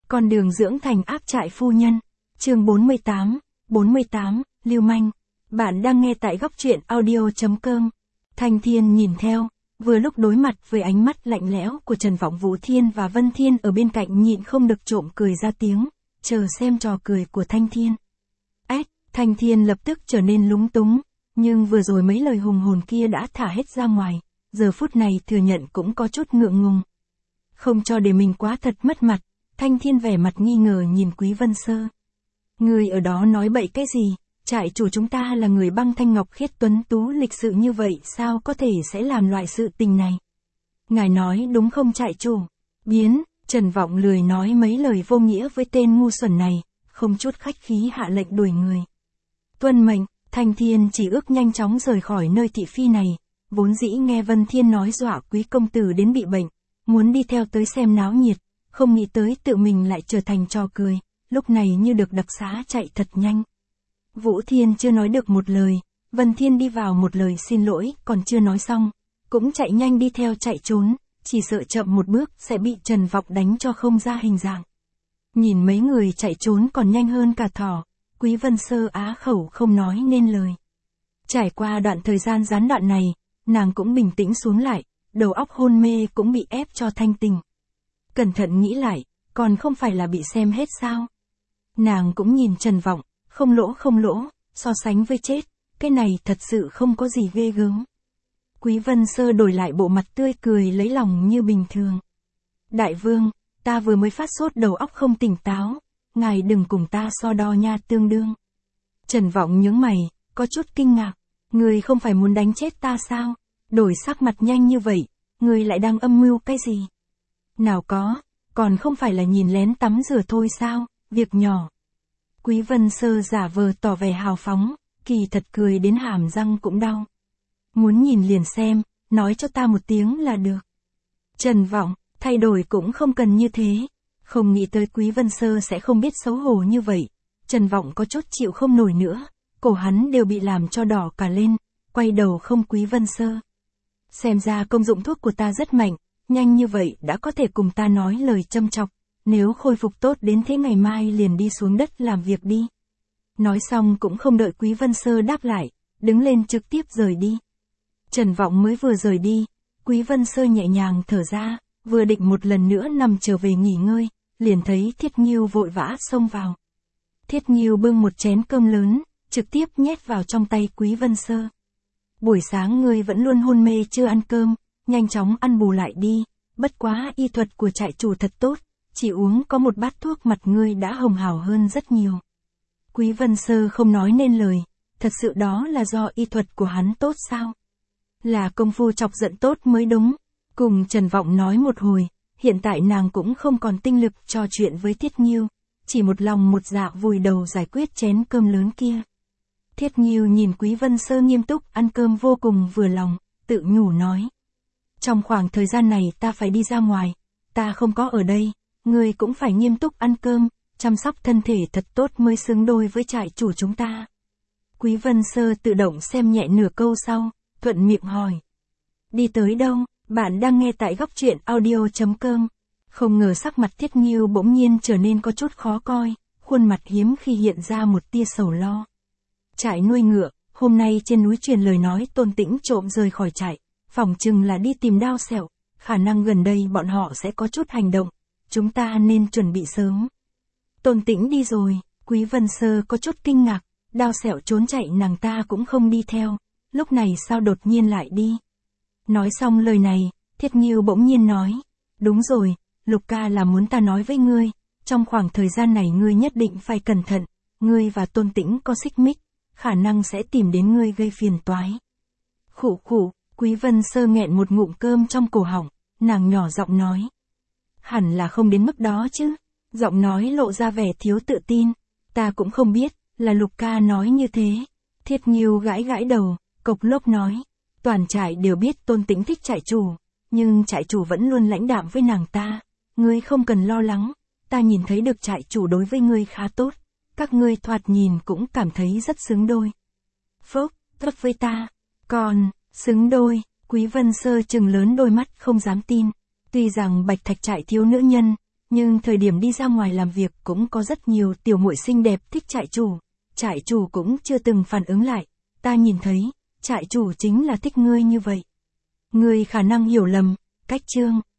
Con đường dưỡng thành áp trại phu nhân. Chương 48, lưu manh. Bạn đang nghe tại góc truyện audio.com. Thanh Thiên nhìn theo, vừa lúc đối mặt với ánh mắt lạnh lẽo của Trần Vọng, Vũ Thiên và Vân Thiên ở bên cạnh nhịn không được trộm cười ra tiếng, chờ xem trò cười của Thanh Thiên. Thanh Thiên lập tức trở nên lúng túng, nhưng vừa rồi mấy lời hùng hồn kia đã thả hết ra ngoài, giờ phút này thừa nhận cũng có chút ngượng ngùng. Không cho để mình quá thật mất mặt, Thanh Thiên vẻ mặt nghi ngờ nhìn Quý Vân Sơ. Người ở đó nói bậy cái gì, trại chủ chúng ta là người băng thanh ngọc khiết tuấn tú lịch sự như vậy sao có thể sẽ làm loại sự tình này. Ngài nói đúng không trại chủ? Biến, Trần Vọng lười nói mấy lời vô nghĩa với tên ngu xuẩn này, không chút khách khí hạ lệnh đuổi người. Tuân mệnh, Thanh Thiên chỉ ước nhanh chóng rời khỏi nơi thị phi này, vốn dĩ nghe Vân Thiên nói dọa Quý công tử đến bị bệnh, muốn đi theo tới xem náo nhiệt, không nghĩ tới tự mình lại trở thành trò cười, lúc này như được đặc xá chạy thật nhanh. Vũ Thiên chưa nói được một lời, Vân Thiên đi vào một lời xin lỗi còn chưa nói xong, cũng chạy nhanh đi theo chạy trốn, chỉ sợ chậm một bước sẽ bị Trần Vọng đánh cho không ra hình dạng. Nhìn mấy người chạy trốn còn nhanh hơn cả thỏ, Quý Vân Sơ á khẩu không nói nên lời. Trải qua đoạn thời gian gián đoạn này, nàng cũng bình tĩnh xuống lại, đầu óc hôn mê cũng bị ép cho thanh tình. Cẩn thận nghĩ lại, còn không phải là bị xem hết sao? Nàng cũng nhìn Trần Vọng, không lỗ, so sánh với chết, cái này thật sự không có gì ghê gớm. Quý Vân Sơ đổi lại bộ mặt tươi cười lấy lòng như bình thường. Đại vương, ta vừa mới phát sốt đầu óc không tỉnh táo, ngài đừng cùng ta so đo nha tương đương. Trần Vọng nhướng mày, có chút kinh ngạc, người không phải muốn đánh chết ta sao? Đổi sắc mặt nhanh như vậy, người lại đang âm mưu cái gì? Nào có, còn không phải là nhìn lén tắm rửa thôi sao, việc nhỏ. Quý Vân Sơ giả vờ tỏ vẻ hào phóng, kỳ thật cười đến hàm răng cũng đau. Muốn nhìn liền xem, nói cho ta một tiếng là được. Trần Vọng, thay đổi cũng không cần như thế. Không nghĩ tới Quý Vân Sơ sẽ không biết xấu hổ như vậy. Trần Vọng có chút chịu không nổi nữa, cổ hắn đều bị làm cho đỏ cả lên, quay đầu không Quý Vân Sơ. Xem ra công dụng thuốc của ta rất mạnh, nhanh như vậy đã có thể cùng ta nói lời châm chọc, nếu khôi phục tốt đến thế ngày mai liền đi xuống đất làm việc đi. Nói xong cũng không đợi Quý Vân Sơ đáp lại, đứng lên trực tiếp rời đi. Trần Vọng mới vừa rời đi, Quý Vân Sơ nhẹ nhàng thở ra, vừa định một lần nữa nằm trở về nghỉ ngơi, liền thấy Thiết Nghiêu vội vã xông vào. Thiết Nghiêu bưng một chén cơm lớn, trực tiếp nhét vào trong tay Quý Vân Sơ. Buổi sáng ngươi vẫn luôn hôn mê chưa ăn cơm, nhanh chóng ăn bù lại đi, bất quá y thuật của trại chủ thật tốt, chỉ uống có một bát thuốc mặt ngươi đã hồng hào hơn rất nhiều. Quý Vân Sơ không nói nên lời, thật sự đó là do y thuật của hắn tốt sao? Là công phu chọc giận tốt mới đúng. Cùng Trần Vọng nói một hồi, hiện tại nàng cũng không còn tinh lực trò chuyện với Thiết Nghiêu, chỉ một lòng một dạ vùi đầu giải quyết chén cơm lớn kia. Thiết Nghiêu nhìn Quý Vân Sơ nghiêm túc ăn cơm vô cùng vừa lòng, tự nhủ nói. Trong khoảng thời gian này ta phải đi ra ngoài, ta không có ở đây, ngươi cũng phải nghiêm túc ăn cơm, chăm sóc thân thể thật tốt mới xứng đôi với trại chủ chúng ta. Quý Vân Sơ tự động xem nhẹ nửa câu sau, thuận miệng hỏi. Đi tới đâu? Bạn đang nghe tại góc truyện audio.com. Không ngờ sắc mặt Thiết Nghiêu bỗng nhiên trở nên có chút khó coi, khuôn mặt hiếm khi hiện ra một tia sầu lo. Trại nuôi ngựa, hôm nay trên núi truyền lời nói Tôn Tĩnh trộm rời khỏi trại, phỏng chừng là đi tìm Đao Sẹo, khả năng gần đây bọn họ sẽ có chút hành động, chúng ta nên chuẩn bị sớm. Tôn Tĩnh đi rồi, Quý Vân Sơ có chút kinh ngạc, Đao Sẹo trốn chạy nàng ta cũng không đi theo, lúc này sao đột nhiên lại đi. Nói xong lời này, Thiết Nghiêu bỗng nhiên nói, đúng rồi, Lục ca là muốn ta nói với ngươi, trong khoảng thời gian này ngươi nhất định phải cẩn thận, ngươi và Tôn Tĩnh có xích mích, khả năng sẽ tìm đến ngươi gây phiền toái. Khụ khụ, Quý Vân Sơ nghẹn một ngụm cơm trong cổ họng, nàng nhỏ giọng nói. Hẳn là không đến mức đó chứ, giọng nói lộ ra vẻ thiếu tự tin, ta cũng không biết, là Lục ca nói như thế. Thiết Nghiêu gãi gãi đầu, cộc lốc nói. Toàn trại đều biết Tôn Tĩnh thích trại chủ, nhưng trại chủ vẫn luôn lãnh đạm với nàng ta, ngươi không cần lo lắng, ta nhìn thấy được trại chủ đối với ngươi khá tốt, các ngươi thoạt nhìn cũng cảm thấy rất xứng đôi. Phốc, tốt với ta, còn, xứng đôi, Quý Vân Sơ trừng lớn đôi mắt không dám tin, tuy rằng Bạch Thạch trại thiếu nữ nhân, Nhưng thời điểm đi ra ngoài làm việc cũng có rất nhiều tiểu muội xinh đẹp thích trại chủ cũng chưa từng phản ứng lại, ta nhìn thấy, trại chủ chính là thích ngươi như vậy. Ngươi khả năng hiểu lầm, cách chương.